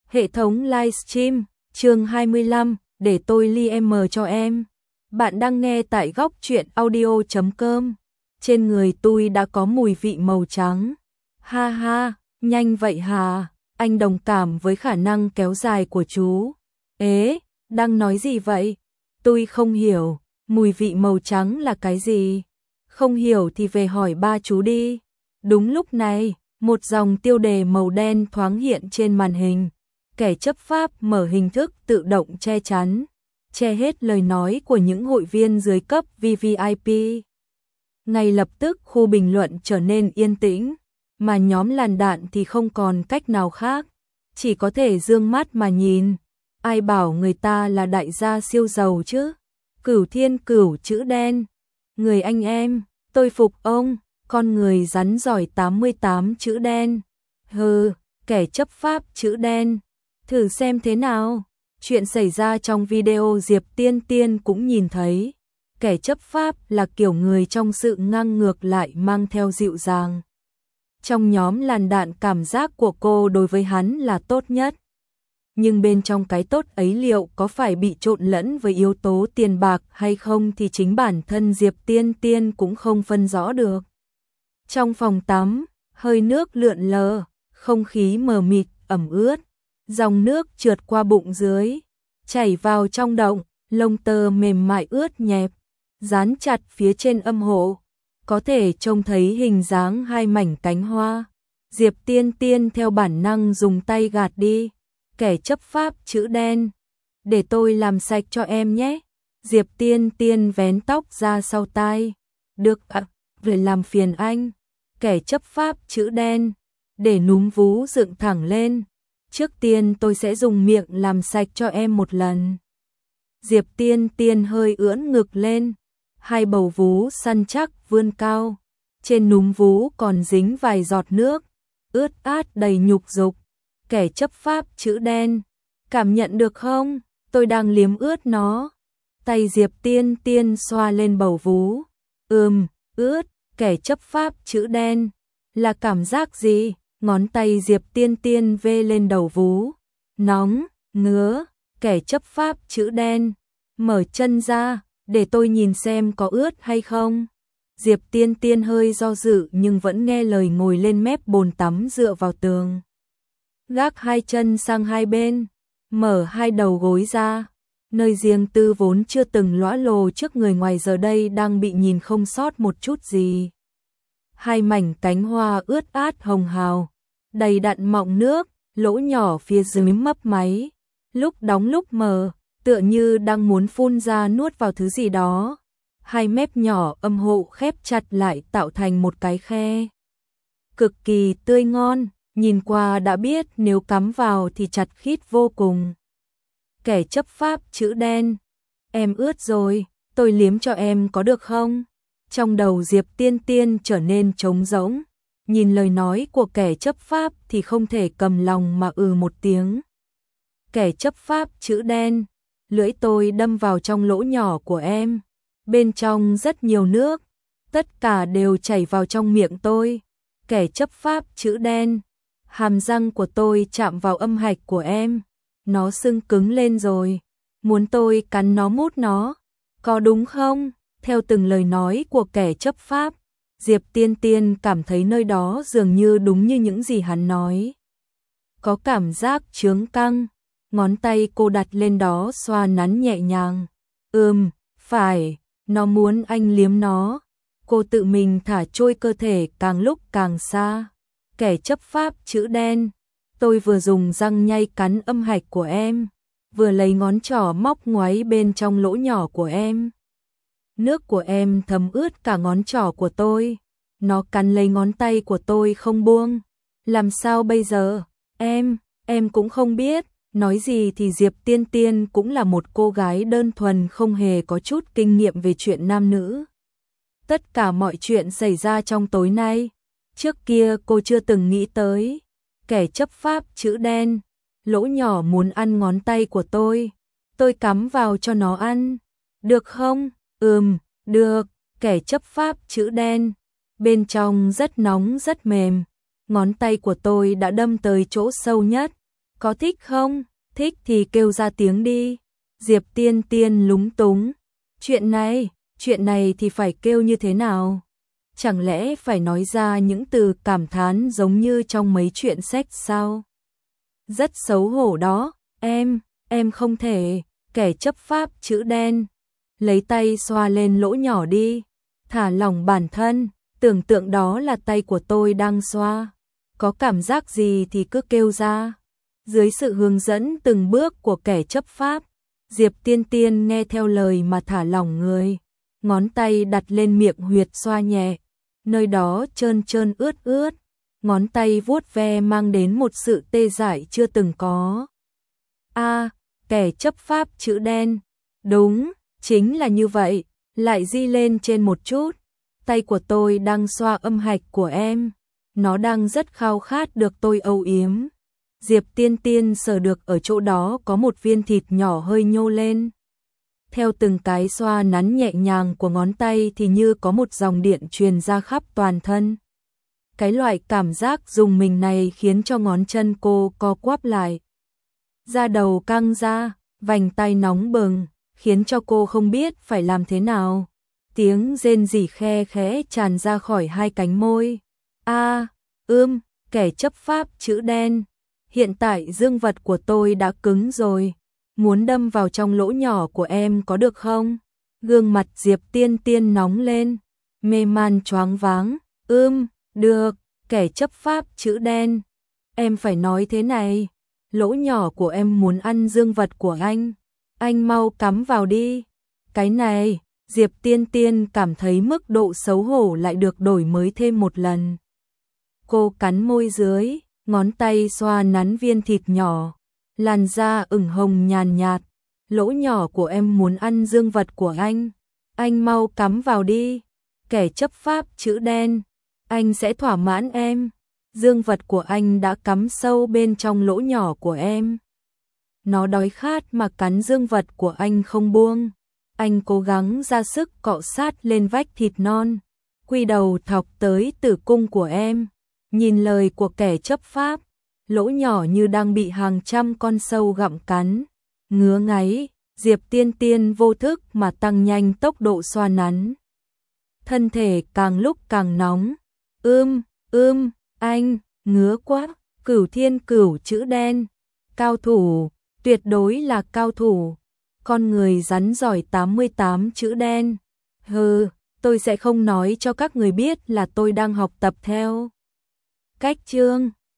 Hệ thống livestream, chương 25, để tôi li-em cho em. Bạn đang nghe tại góc truyện audio.com. Trên người tôi đã có mùi vị màu trắng. Ha ha, nhanh vậy hả? Anh đồng cảm với khả năng kéo dài của chú. Ế, đang nói gì vậy? Tôi không hiểu, mùi vị màu trắng là cái gì? Không hiểu thì về hỏi ba chú đi. Đúng lúc này, một dòng tiêu đề màu đen thoáng hiện trên màn hình. Kẻ chấp pháp mở hình thức tự động che chắn, che hết lời nói của những hội viên dưới cấp VVIP. Ngay lập tức khu bình luận trở nên yên tĩnh, mà nhóm làn đạn thì không còn cách nào khác, chỉ có thể dương mắt mà nhìn. Ai bảo người ta là đại gia siêu giàu chứ? Cửu Thiên Cửu chữ đen. Người anh em, tôi phục ông, con người rắn giỏi 88 chữ đen. Hừ, kẻ chấp pháp chữ đen. Thử xem thế nào. Chuyện xảy ra trong video Diệp Tiên Tiên cũng nhìn thấy. Kẻ chấp pháp là kiểu người trong sự ngang ngược lại mang theo dịu dàng. Trong nhóm làn đạn cảm giác của cô đối với hắn là tốt nhất. Nhưng bên trong cái tốt ấy liệu có phải bị trộn lẫn với yếu tố tiền bạc hay không thì chính bản thân Diệp Tiên Tiên cũng không phân rõ được. Trong phòng tắm, hơi nước lượn lờ, không khí mờ mịt, ẩm ướt. Dòng nước trượt qua bụng dưới, chảy vào trong động, lông tơ mềm mại ướt nhẹp, dán chặt phía trên âm hộ. Có thể trông thấy hình dáng hai mảnh cánh hoa. Diệp Tiên Tiên theo bản năng dùng tay gạt đi. Kẻ chấp pháp chữ đen. Để tôi làm sạch cho em nhé. Diệp Tiên Tiên vén tóc ra sau tai. Được ạ, về làm phiền anh. Kẻ chấp pháp chữ đen. Để núm vú dựng thẳng lên. Trước tiên tôi sẽ dùng miệng làm sạch cho em một lần. Diệp Tiên Tiên hơi ưỡn ngực lên. Hai bầu vú săn chắc vươn cao. Trên núm vú còn dính vài giọt nước. Ướt át đầy nhục dục. Kẻ chấp pháp chữ đen. Cảm nhận được không? Tôi đang liếm ướt nó. Tay Diệp Tiên Tiên xoa lên bầu vú. Ướt. Kẻ chấp pháp chữ đen. Là cảm giác gì? Ngón tay Diệp Tiên Tiên vê lên đầu vú. Nóng, ngứa. Kẻ chấp pháp chữ đen. Mở chân ra, để tôi nhìn xem có ướt hay không. Diệp Tiên Tiên hơi do dự nhưng vẫn nghe lời ngồi lên mép bồn tắm dựa vào tường. Gác hai chân sang hai bên, mở hai đầu gối ra. Nơi riêng tư vốn chưa từng lõa lồ trước người ngoài giờ đây đang bị nhìn không sót một chút gì. Hai mảnh cánh hoa ướt át hồng hào, đầy đặn mọng nước, lỗ nhỏ phía dưới mấp máy, lúc đóng lúc mở, tựa như đang muốn phun ra nuốt vào thứ gì đó. Hai mép nhỏ âm hộ khép chặt lại tạo thành một cái khe. Cực kỳ tươi ngon, nhìn qua đã biết nếu cắm vào thì chặt khít vô cùng. Kẻ chấp pháp chữ đen. Em ướt rồi, tôi liếm cho em có được không? Trong đầu Diệp Tiên Tiên trở nên trống rỗng, nhìn lời nói của kẻ chấp pháp thì không thể cầm lòng mà một tiếng. Kẻ chấp pháp chữ đen, lưỡi tôi đâm vào trong lỗ nhỏ của em, bên trong rất nhiều nước, tất cả đều chảy vào trong miệng tôi. Kẻ chấp pháp chữ đen, hàm răng của tôi chạm vào âm hạch của em, nó sưng cứng lên rồi, muốn tôi cắn nó mút nó, có đúng không? Theo từng lời nói của kẻ chấp pháp, Diệp Tiên Tiên cảm thấy nơi đó dường như đúng như những gì hắn nói. Có cảm giác chướng căng, ngón tay cô đặt lên đó xoa nắn nhẹ nhàng. Phải, nó muốn anh liếm nó. Cô tự mình thả trôi cơ thể càng lúc càng xa. Kẻ chấp pháp chữ đen, tôi vừa dùng răng nhay cắn âm hạch của em, vừa lấy ngón trỏ móc ngoáy bên trong lỗ nhỏ của em. Nước của em thấm ướt cả ngón trỏ của tôi. Nó cắn lấy ngón tay của tôi không buông. Làm sao bây giờ? Em cũng không biết. Nói gì thì Diệp Tiên Tiên cũng là một cô gái đơn thuần không hề có chút kinh nghiệm về chuyện nam nữ. Tất cả mọi chuyện xảy ra trong tối nay, trước kia cô chưa từng nghĩ tới. Kẻ chấp pháp chữ đen, lỗ nhỏ muốn ăn ngón tay của tôi cắm vào cho nó ăn. Được không? Được. Kẻ chấp pháp chữ đen, bên trong rất nóng rất mềm, ngón tay của tôi đã đâm tới chỗ sâu nhất, Có thích không? Thích thì kêu ra tiếng đi. Diệp Tiên Tiên lúng túng. Chuyện này thì phải kêu như thế nào? Chẳng lẽ phải nói ra những từ cảm thán giống như trong mấy chuyện sách sao? Rất xấu hổ đó, em không thể, kẻ chấp pháp chữ đen. Lấy tay xoa lên lỗ nhỏ đi, thả lỏng bản thân, tưởng tượng đó là tay của tôi đang xoa. Có cảm giác gì thì cứ kêu ra. Dưới sự hướng dẫn từng bước của kẻ chấp pháp, Diệp Tiên Tiên nghe theo lời mà thả lỏng người. Ngón tay đặt lên miệng huyệt xoa nhẹ, nơi đó trơn trơn ướt ướt. Ngón tay vuốt ve mang đến một sự tê dại chưa từng có. Kẻ chấp pháp chữ đen. Đúng, chính là như vậy, lại di lên trên một chút. Tay của tôi đang xoa âm hạch của em. Nó đang rất khao khát được tôi âu yếm. Diệp Tiên Tiên sờ được ở chỗ đó có một viên thịt nhỏ hơi nhô lên. Theo từng cái xoa nắn nhẹ nhàng của ngón tay thì như có một dòng điện truyền ra khắp toàn thân. Cái loại cảm giác rùng mình này khiến cho ngón chân cô co quắp lại. Da đầu căng ra, vành tay nóng bừng, khiến cho cô không biết phải làm thế nào. Tiếng rên rỉ khe khẽ tràn ra khỏi hai cánh môi. Kẻ chấp pháp chữ đen. Hiện tại dương vật của tôi đã cứng rồi. Muốn đâm vào trong lỗ nhỏ của em có được không? Gương mặt Diệp Tiên Tiên nóng lên, mê man choáng váng. Được, kẻ chấp pháp chữ đen. Em phải nói thế này. Lỗ nhỏ của em muốn ăn dương vật của anh mau cắm vào đi. Cái này, Diệp Tiên Tiên cảm thấy mức độ xấu hổ lại được đổi mới thêm một lần. Cô cắn môi dưới, ngón tay xoa nắn viên thịt nhỏ, làn da ửng hồng nhàn nhạt. Lỗ nhỏ của em muốn ăn dương vật của anh mau cắm vào đi. Kẻ chấp pháp chữ đen, anh sẽ thỏa mãn em. Dương vật của anh đã cắm sâu bên trong lỗ nhỏ của em. Nó đói khát mà cắn dương vật của anh không buông. Anh cố gắng ra sức cọ sát lên vách thịt non, quy đầu thọc tới tử cung của em. Nhìn lời của kẻ chấp pháp, lỗ nhỏ như đang bị hàng trăm con sâu gặm cắn. Ngứa ngáy, Diệp Tiên Tiên vô thức mà tăng nhanh tốc độ xoa nắn. Thân thể càng lúc càng nóng. Anh, ngứa quá. Cửu Thiên Cửu chữ đen. Cao thủ, tuyệt đối là cao thủ. Con người rắn giỏi 88 chữ đen. Tôi sẽ không nói cho các người biết là tôi đang học tập theo cách chương.